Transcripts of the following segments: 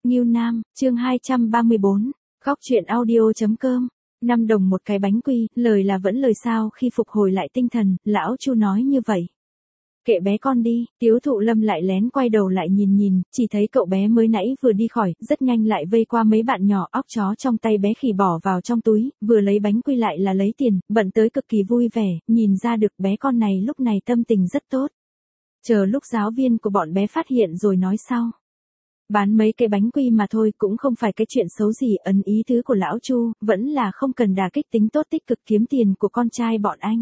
Ngưu Nam, chương 234, góc truyện audio.com. 5 đồng một cái bánh quy, lời là vẫn lời sao. Khi phục hồi lại tinh thần, lão Chu nói như vậy. Kệ bé con đi. Tiếu Thụ Lâm lại lén quay đầu lại nhìn, chỉ thấy cậu bé mới nãy vừa đi khỏi, rất nhanh lại vây qua mấy bạn nhỏ. Óc chó trong tay bé khỉ bỏ vào trong túi, vừa lấy bánh quy lại là lấy tiền, bận tới cực kỳ vui vẻ. Nhìn ra được bé con này lúc này tâm tình rất tốt. Chờ lúc giáo viên của bọn bé phát hiện rồi nói sau. Bán mấy cái bánh quy mà thôi, cũng không phải cái chuyện xấu gì. Ấn ý tứ của lão Chu vẫn là không cần đả kích tính tốt tích cực kiếm tiền của con trai bọn anh.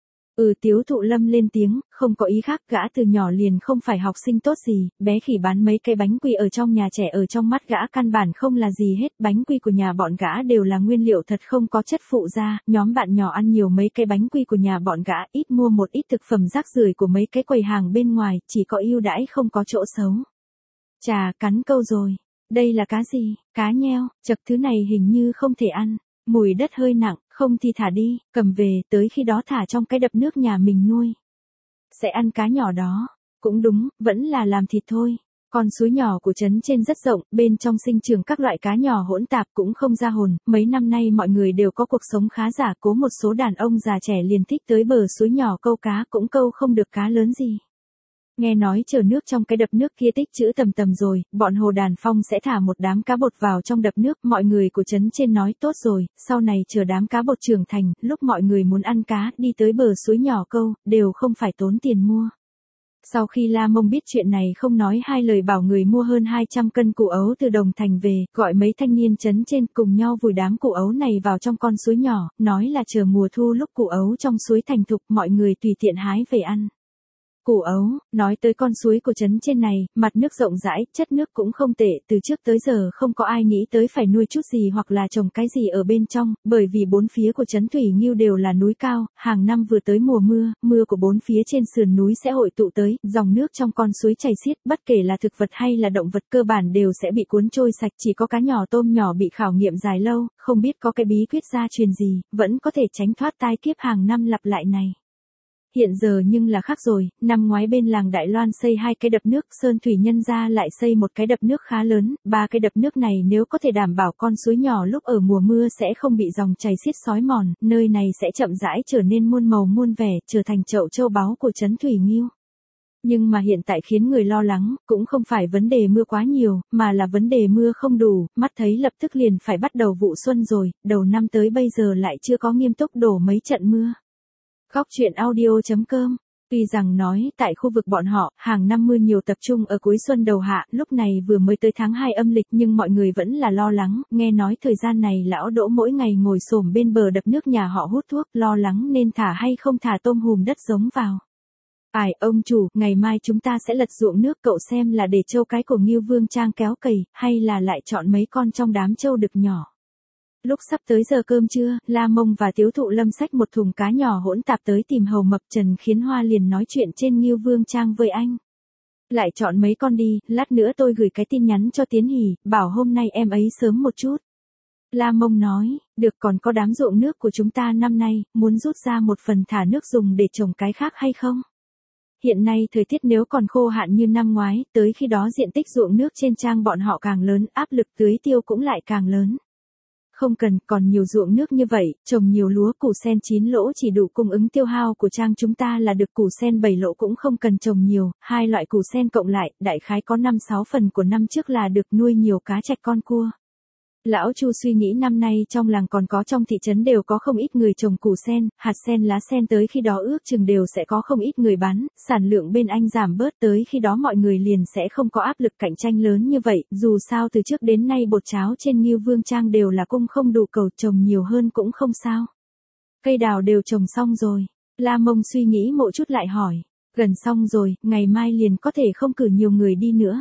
Tiếu Thụ Lâm lên tiếng, không có ý khác. Gã từ nhỏ liền không phải học sinh tốt gì. Bé khỉ bán mấy cái bánh quy ở trong nhà trẻ, ở trong mắt gã căn bản không là gì hết. Bánh quy của nhà bọn gã đều là nguyên liệu thật, không có chất phụ gia. Nhóm bạn nhỏ ăn nhiều mấy cái bánh quy của nhà bọn gã, ít mua một ít thực phẩm rác rưởi của mấy cái quầy hàng bên ngoài, chỉ có ưu đãi không có chỗ xấu. Chà, cắn câu rồi. Đây là cá gì? Cá nheo. Chật, thứ này hình như không thể ăn. Mùi đất hơi nặng, không thì thả đi, cầm về, tới khi đó thả trong cái đập nước nhà mình nuôi. Sẽ ăn cá nhỏ đó. Cũng đúng, vẫn là làm thịt thôi. Con suối nhỏ của trấn trên rất rộng, bên trong sinh trưởng các loại cá nhỏ hỗn tạp cũng không ra hồn. Mấy năm nay mọi người đều có cuộc sống khá giả cố, một số đàn ông già trẻ liền thích tới bờ suối nhỏ câu cá, cũng câu không được cá lớn gì. Nghe nói chờ nước trong cái đập nước kia tích trữ tầm rồi, bọn Hồ Đàn Phong sẽ thả một đám cá bột vào trong đập nước. Mọi người của trấn trên nói tốt rồi, sau này chờ đám cá bột trưởng thành, lúc mọi người muốn ăn cá, đi tới bờ suối nhỏ câu, đều không phải tốn tiền mua. Sau khi La Mông biết chuyện này, không nói hai lời bảo người mua hơn 200 cân củ ấu từ Đồng Thành về, gọi mấy thanh niên trấn trên cùng nhau vùi đám củ ấu này vào trong con suối nhỏ, nói là chờ mùa thu lúc củ ấu trong suối thành thục, mọi người tùy tiện hái về ăn. Củ ấu, nói tới con suối của trấn trên này, mặt nước rộng rãi, chất nước cũng không tệ, từ trước tới giờ không có ai nghĩ tới phải nuôi chút gì hoặc là trồng cái gì ở bên trong, bởi vì bốn phía của trấn Thủy Nghiêu đều là núi cao, hàng năm vừa tới mùa mưa, mưa của bốn phía trên sườn núi sẽ hội tụ tới, dòng nước trong con suối chảy xiết, bất kể là thực vật hay là động vật cơ bản đều sẽ bị cuốn trôi sạch, chỉ có cá nhỏ tôm nhỏ bị khảo nghiệm dài lâu, không biết có cái bí quyết gia truyền gì, vẫn có thể tránh thoát tai kiếp hàng năm lặp lại này. Hiện giờ nhưng là khác rồi, năm ngoái bên làng Đại Loan xây 2 cái đập nước, Sơn Thủy Nhân gia lại xây một cái đập nước khá lớn, 3 cái đập nước này nếu có thể đảm bảo con suối nhỏ lúc ở mùa mưa sẽ không bị dòng chảy xiết xói mòn, nơi này sẽ chậm rãi trở nên muôn màu muôn vẻ, trở thành chậu châu báu của trấn Thủy Nghiêu. Nhưng mà hiện tại khiến người lo lắng, cũng không phải vấn đề mưa quá nhiều, mà là vấn đề mưa không đủ, mắt thấy lập tức liền phải bắt đầu vụ xuân rồi, đầu năm tới bây giờ lại chưa có nghiêm túc đổ mấy trận mưa. Góc truyện audio.com. Tuy rằng nói tại khu vực bọn họ, hàng năm mưa nhiều tập trung ở cuối xuân đầu hạ, lúc này vừa mới tới tháng 2 âm lịch nhưng mọi người vẫn là lo lắng, nghe nói thời gian này lão Đỗ mỗi ngày ngồi xổm bên bờ đập nước nhà họ hút thuốc, lo lắng nên thả hay không thả tôm hùm đất giống vào. Ông chủ, ngày mai chúng ta sẽ lật ruộng nước, cậu xem là để trâu cái của Ngưu Vương Trang kéo cày, hay là lại chọn mấy con trong đám trâu đực nhỏ. Lúc sắp tới giờ cơm trưa, La Mông và Tiếu Thụ Lâm xách một thùng cá nhỏ hỗn tạp tới tìm Hầu Mập. Trần Khiến Hoa liền nói chuyện trên Ngưu Vương Trang với anh. Lại chọn mấy con đi, lát nữa tôi gửi cái tin nhắn cho Tiến Hỷ, bảo hôm nay em ấy sớm một chút. La Mông nói, được, còn có đám ruộng nước của chúng ta năm nay, muốn rút ra một phần thả nước dùng để trồng cái khác hay không? Hiện nay thời tiết nếu còn khô hạn như năm ngoái, tới khi đó diện tích ruộng nước trên trang bọn họ càng lớn, áp lực tưới tiêu cũng lại càng lớn. Không cần, còn nhiều ruộng nước như vậy, trồng nhiều lúa củ sen 9 lỗ chỉ đủ cung ứng tiêu hao của trang chúng ta là được, củ sen 7 lỗ cũng không cần trồng nhiều, 2 loại củ sen cộng lại, đại khái có 5-6 phần của năm trước là được, nuôi nhiều cá trạch con cua. Lão Chu suy nghĩ năm nay trong làng còn có trong thị trấn đều có không ít người trồng củ sen, hạt sen, lá sen, tới khi đó ước chừng đều sẽ có không ít người bán, sản lượng bên anh giảm bớt, tới khi đó mọi người liền sẽ không có áp lực cạnh tranh lớn như vậy, dù sao từ trước đến nay bột cháo trên Ngưu Vương Trang đều là cung không đủ cầu, trồng nhiều hơn cũng không sao. Cây đào đều trồng xong rồi. La Mông suy nghĩ một chút lại hỏi, gần xong rồi, ngày mai liền có thể không cử nhiều người đi nữa.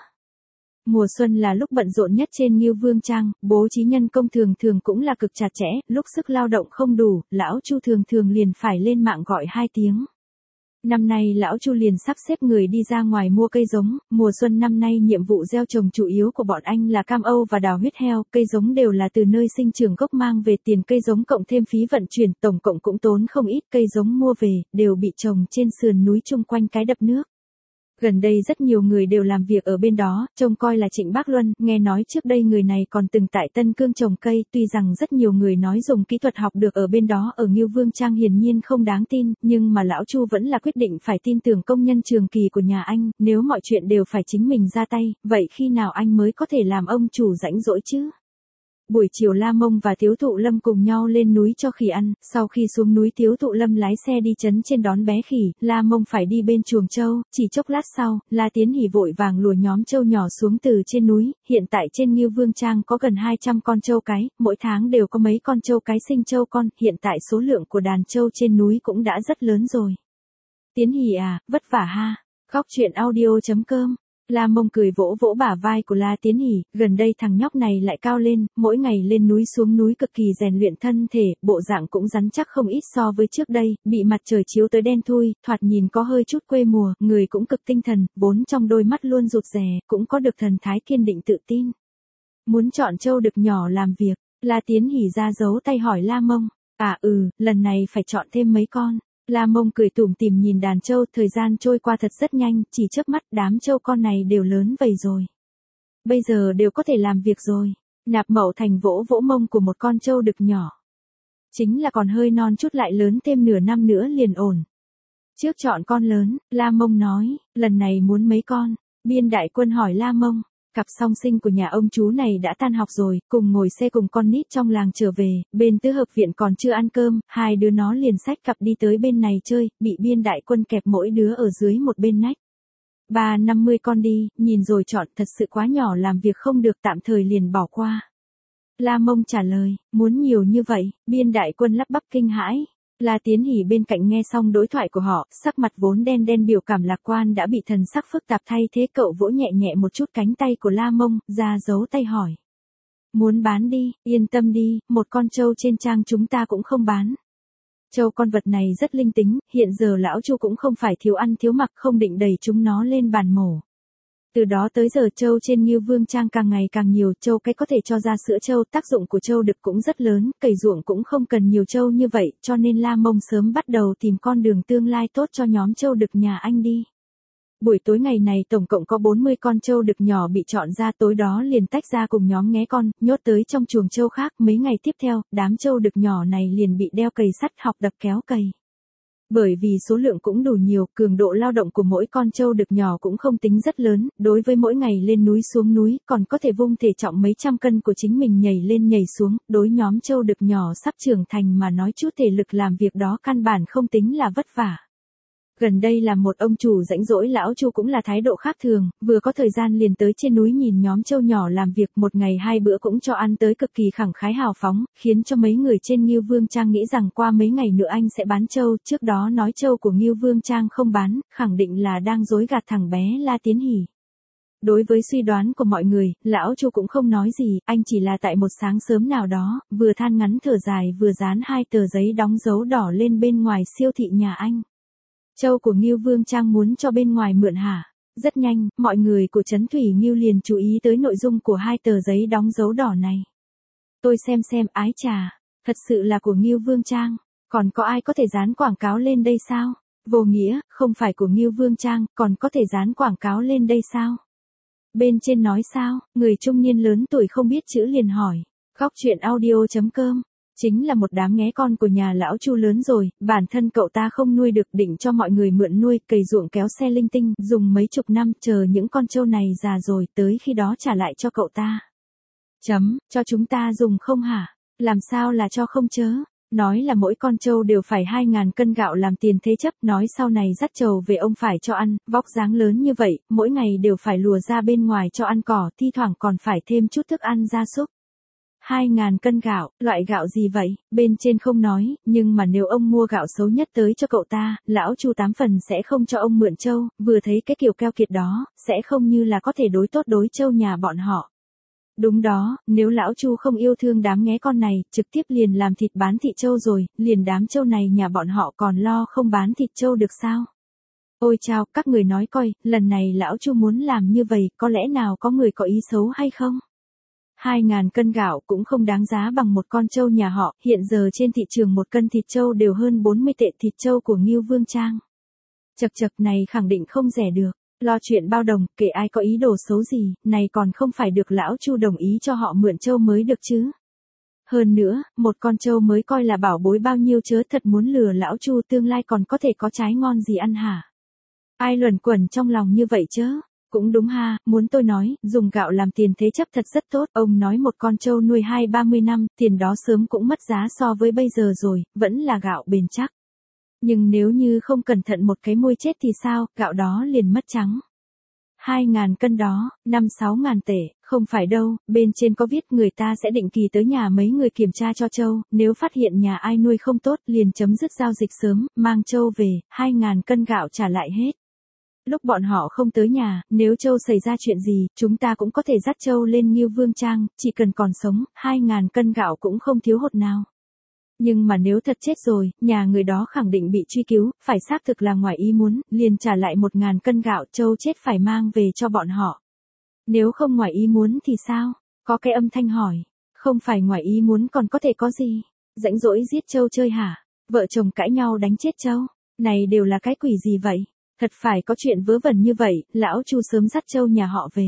Mùa xuân là lúc bận rộn nhất trên Ngưu Vương Trang, bố trí nhân công thường cũng là cực chặt chẽ, lúc sức lao động không đủ, lão Chu thường liền phải lên mạng gọi 2 tiếng. Năm nay lão Chu liền sắp xếp người đi ra ngoài mua cây giống, mùa xuân năm nay nhiệm vụ gieo trồng chủ yếu của bọn anh là cam Âu và đào huyết heo, cây giống đều là từ nơi sinh trưởng gốc mang về, tiền cây giống cộng thêm phí vận chuyển, tổng cộng cũng tốn không ít, cây giống mua về, đều bị trồng trên sườn núi chung quanh cái đập nước. Gần đây rất nhiều người đều làm việc ở bên đó, trông coi là Trịnh Bác Luân, nghe nói trước đây người này còn từng tại Tân Cương trồng cây, tuy rằng rất nhiều người nói dùng kỹ thuật học được ở bên đó ở Ngưu Vương Trang hiển nhiên không đáng tin, nhưng mà lão Chu vẫn là quyết định phải tin tưởng công nhân trường kỳ của nhà anh, nếu mọi chuyện đều phải chính mình ra tay, vậy khi nào anh mới có thể làm ông chủ rãnh rỗi chứ? Buổi chiều La Mông và Tiếu Thụ Lâm cùng nhau lên núi cho khỉ ăn, sau khi xuống núi Tiếu Thụ Lâm lái xe đi trấn trên đón bé khỉ, La Mông phải đi bên chuồng trâu, chỉ chốc lát sau, La Tiến Hỉ vội vàng lùa nhóm trâu nhỏ xuống từ trên núi, hiện tại trên Ngưu Vương Trang có gần 200 con trâu cái, mỗi tháng đều có mấy con trâu cái sinh trâu con, hiện tại số lượng của đàn trâu trên núi cũng đã rất lớn rồi. Tiến Hỉ à, vất vả ha. Khóc chuyện audio.com. La Mông cười vỗ vỗ bả vai của La Tiến Hỉ, gần đây thằng nhóc này lại cao lên, mỗi ngày lên núi xuống núi cực kỳ rèn luyện thân thể, bộ dạng cũng rắn chắc không ít so với trước đây, bị mặt trời chiếu tới đen thui, thoạt nhìn có hơi chút quê mùa, người cũng cực tinh thần, vốn trong đôi mắt luôn rụt rè, cũng có được thần thái kiên định tự tin. Muốn chọn trâu đực nhỏ làm việc, La Tiến Hỉ ra giấu tay hỏi La Mông, lần này phải chọn thêm mấy con. La Mông cười tủm tỉm nhìn đàn trâu, thời gian trôi qua thật rất nhanh, chỉ chớp mắt đám trâu con này đều lớn vầy rồi. Bây giờ đều có thể làm việc rồi. Nạp Mậu Thành vỗ vỗ mông của một con trâu đực nhỏ. Chính là còn hơi non chút lại lớn thêm nửa năm nữa liền ổn. Trước chọn con lớn, La Mông nói, lần này muốn mấy con. Biên Đại Quân hỏi La Mông. Cặp song sinh của nhà ông chú này đã tan học rồi, cùng ngồi xe cùng con nít trong làng trở về, bên tứ hợp viện còn chưa ăn cơm, hai đứa nó liền xách cặp đi tới bên này chơi, bị Biên Đại Quân kẹp mỗi đứa ở dưới một bên nách. 50 con đi, nhìn rồi chọn, thật sự quá nhỏ làm việc không được, tạm thời liền bỏ qua. La Mông trả lời, muốn nhiều như vậy, Biên Đại Quân lắp bắp kinh hãi. La Tiến Hỉ bên cạnh nghe xong đối thoại của họ, sắc mặt vốn đen đen biểu cảm lạc quan đã bị thần sắc phức tạp thay thế, cậu vỗ nhẹ nhẹ một chút cánh tay của La Mông, ra giấu tay hỏi. Muốn bán đi, yên tâm đi, một con trâu trên trang chúng ta cũng không bán. Trâu con vật này rất linh tính, hiện giờ lão Chu cũng không phải thiếu ăn thiếu mặc, không định đẩy chúng nó lên bàn mổ. Từ đó tới giờ trâu trên Ngưu Vương Trang càng ngày càng nhiều, trâu cái có thể cho ra sữa trâu, tác dụng của trâu đực cũng rất lớn, cày ruộng cũng không cần nhiều trâu như vậy, cho nên La Mông sớm bắt đầu tìm con đường tương lai tốt cho nhóm trâu đực nhà anh đi. Buổi tối ngày này tổng cộng có 40 con trâu đực nhỏ bị chọn ra, tối đó liền tách ra cùng nhóm nghé con, nhốt tới trong chuồng trâu khác, mấy ngày tiếp theo, đám trâu đực nhỏ này liền bị đeo cày sắt học đập kéo cày. Bởi vì số lượng cũng đủ nhiều, cường độ lao động của mỗi con trâu đực nhỏ cũng không tính rất lớn, đối với mỗi ngày lên núi xuống núi, còn có thể vung thể trọng mấy trăm cân của chính mình nhảy lên nhảy xuống, đối nhóm trâu đực nhỏ sắp trưởng thành mà nói chút thể lực làm việc đó căn bản không tính là vất vả. Gần đây là một ông chủ rãnh rỗi, lão Chu cũng là thái độ khác thường, vừa có thời gian liền tới trên núi nhìn nhóm trâu nhỏ làm việc, một ngày 2 bữa cũng cho ăn tới, cực kỳ khẳng khái hào phóng, khiến cho mấy người trên Ngưu Vương Trang nghĩ rằng qua mấy ngày nữa anh sẽ bán trâu, trước đó nói trâu của Ngưu Vương Trang không bán, khẳng định là đang dối gạt thằng bé La Tiến Hỉ. Đối với suy đoán của mọi người, lão Chu cũng không nói gì, anh chỉ là tại một sáng sớm nào đó, vừa than ngắn thở dài vừa dán 2 tờ giấy đóng dấu đỏ lên bên ngoài siêu thị nhà anh. Trâu của Ngưu Vương Trang muốn cho bên ngoài mượn hả? Rất nhanh, mọi người của Trấn Thủy Ngưu liền chú ý tới nội dung của 2 tờ giấy đóng dấu đỏ này. Tôi xem, ái chà, thật sự là của Ngưu Vương Trang, còn có ai có thể dán quảng cáo lên đây sao? Vô nghĩa, không phải của Ngưu Vương Trang, còn có thể dán quảng cáo lên đây sao? Bên trên nói sao? Người trung niên lớn tuổi không biết chữ liền hỏi. Khóc chuyện audio.com. Chính là một đám nghé con của nhà lão Chu lớn rồi, bản thân cậu ta không nuôi được, định cho mọi người mượn nuôi, cày ruộng kéo xe linh tinh, dùng mấy chục năm, chờ những con trâu này già rồi, tới khi đó trả lại cho cậu ta. Cho chúng ta dùng không hả? Làm sao là cho không chớ? Nói là mỗi con trâu đều phải 2.000 cân gạo làm tiền thế chấp, nói sau này dắt trâu về ông phải cho ăn, vóc dáng lớn như vậy, mỗi ngày đều phải lùa ra bên ngoài cho ăn cỏ, thi thoảng còn phải thêm chút thức ăn gia súc. 2.000 cân gạo, loại gạo gì vậy? Bên trên không nói, nhưng mà nếu ông mua gạo xấu nhất tới cho cậu ta, lão Chu 8 phần sẽ không cho ông mượn trâu, vừa thấy cái kiểu keo kiệt đó, sẽ không như là có thể đối tốt đối trâu nhà bọn họ. Đúng đó, nếu lão Chu không yêu thương đám nghé con này, trực tiếp liền làm thịt bán thịt trâu rồi, liền đám trâu này nhà bọn họ còn lo không bán thịt trâu được sao? Ôi chao, các người nói coi, lần này lão Chu muốn làm như vậy, có lẽ nào có người có ý xấu hay không? 2.000 cân gạo cũng không đáng giá bằng một con trâu nhà họ, hiện giờ trên thị trường một cân thịt trâu đều hơn 40 tệ, thịt trâu của Ngưu Vương Trang. Chật này khẳng định không rẻ được. Lo chuyện bao đồng, kệ ai có ý đồ xấu gì, này còn không phải được lão Chu đồng ý cho họ mượn trâu mới được chứ. Hơn nữa, một con trâu mới coi là bảo bối bao nhiêu chớ thật muốn lừa lão Chu tương lai còn có thể có trái ngon gì ăn hả? Ai luẩn quẩn trong lòng như vậy chớ? Cũng đúng ha, muốn tôi nói, dùng gạo làm tiền thế chấp thật rất tốt. Ông nói một con trâu nuôi 20-30 năm, tiền đó sớm cũng mất giá so với bây giờ rồi, vẫn là gạo bền chắc. Nhưng nếu như không cẩn thận một cái môi chết thì sao, gạo đó liền mất trắng. 2.000 cân đó, 5-6 ngàn tệ, không phải đâu, bên trên có viết người ta sẽ định kỳ tới nhà mấy người kiểm tra cho trâu, nếu phát hiện nhà ai nuôi không tốt liền chấm dứt giao dịch sớm, mang trâu về, 2.000 cân gạo trả lại hết. Lúc bọn họ không tới nhà, nếu trâu xảy ra chuyện gì, chúng ta cũng có thể dắt trâu lên Ngưu Vương Trang, chỉ cần còn sống, 2.000 cân gạo cũng không thiếu hột nào. Nhưng mà nếu thật chết rồi, nhà người đó khẳng định bị truy cứu, phải xác thực là ngoài ý muốn, liền trả lại 1.000 cân gạo, trâu chết phải mang về cho bọn họ. Nếu không ngoài ý muốn thì sao? Có cái âm thanh hỏi. Không phải ngoài ý muốn còn có thể có gì? Rãnh rỗi giết trâu chơi hả? Vợ chồng cãi nhau đánh chết trâu? Này đều là cái quỷ gì vậy? Thật phải có chuyện vớ vẩn như vậy, lão Chu sớm dắt trâu nhà họ về.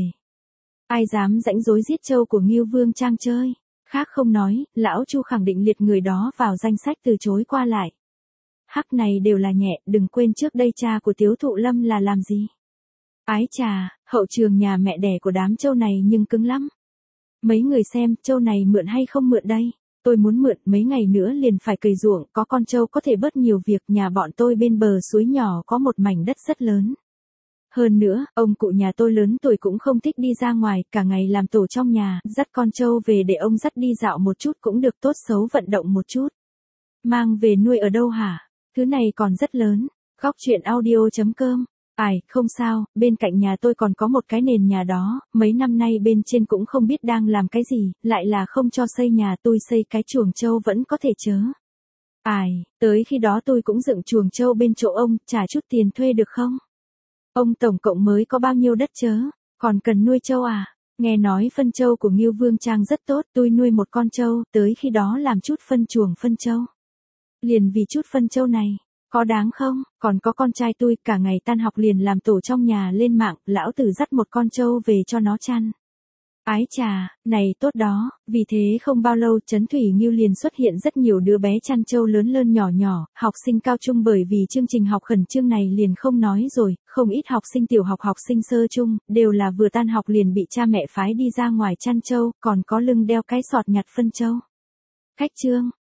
Ai dám rãnh rối giết trâu của Ngưu Vương Trang chơi? Khác không nói, lão Chu khẳng định liệt người đó vào danh sách từ chối qua lại. Hắc này đều là nhẹ, đừng quên trước đây cha của Tiếu Thụ Lâm là làm gì? Ái chà, hậu trường nhà mẹ đẻ của đám trâu này nhưng cứng lắm. Mấy người xem, trâu này mượn hay không mượn đây? Tôi muốn mượn, mấy ngày nữa liền phải cày ruộng, có con trâu có thể bớt nhiều việc, nhà bọn tôi bên bờ suối nhỏ có một mảnh đất rất lớn. Hơn nữa, ông cụ nhà tôi lớn tuổi cũng không thích đi ra ngoài, cả ngày làm tổ trong nhà, dắt con trâu về để ông dắt đi dạo một chút cũng được, tốt xấu vận động một chút. Mang về nuôi ở đâu hả? Thứ này còn rất lớn. Góc chuyện audio.com. Không sao, bên cạnh nhà tôi còn có một cái nền nhà đó, mấy năm nay bên trên cũng không biết đang làm cái gì, lại là không cho xây nhà, tôi xây cái chuồng trâu vẫn có thể chớ. Tới khi đó tôi cũng dựng chuồng trâu bên chỗ ông, trả chút tiền thuê được không? Ông tổng cộng mới có bao nhiêu đất chớ, còn cần nuôi trâu à? Nghe nói phân trâu của Ngưu Vương Trang rất tốt, tôi nuôi một con trâu, tới khi đó làm chút phân chuồng phân trâu. Liền vì chút phân trâu này, có đáng không? Còn có con trai tôi cả ngày tan học liền làm tổ trong nhà lên mạng, lão tử dắt một con trâu về cho nó chăn. Ái chà, này tốt đó, vì thế không bao lâu Trấn Thủy Nghiêu liền xuất hiện rất nhiều đứa bé chăn trâu lớn lớn nhỏ nhỏ, học sinh cao trung bởi vì chương trình học khẩn trương này liền không nói rồi, không ít học sinh tiểu học học sinh sơ trung, đều là vừa tan học liền bị cha mẹ phái đi ra ngoài chăn trâu, còn có lưng đeo cái sọt nhặt phân trâu. Khách trương,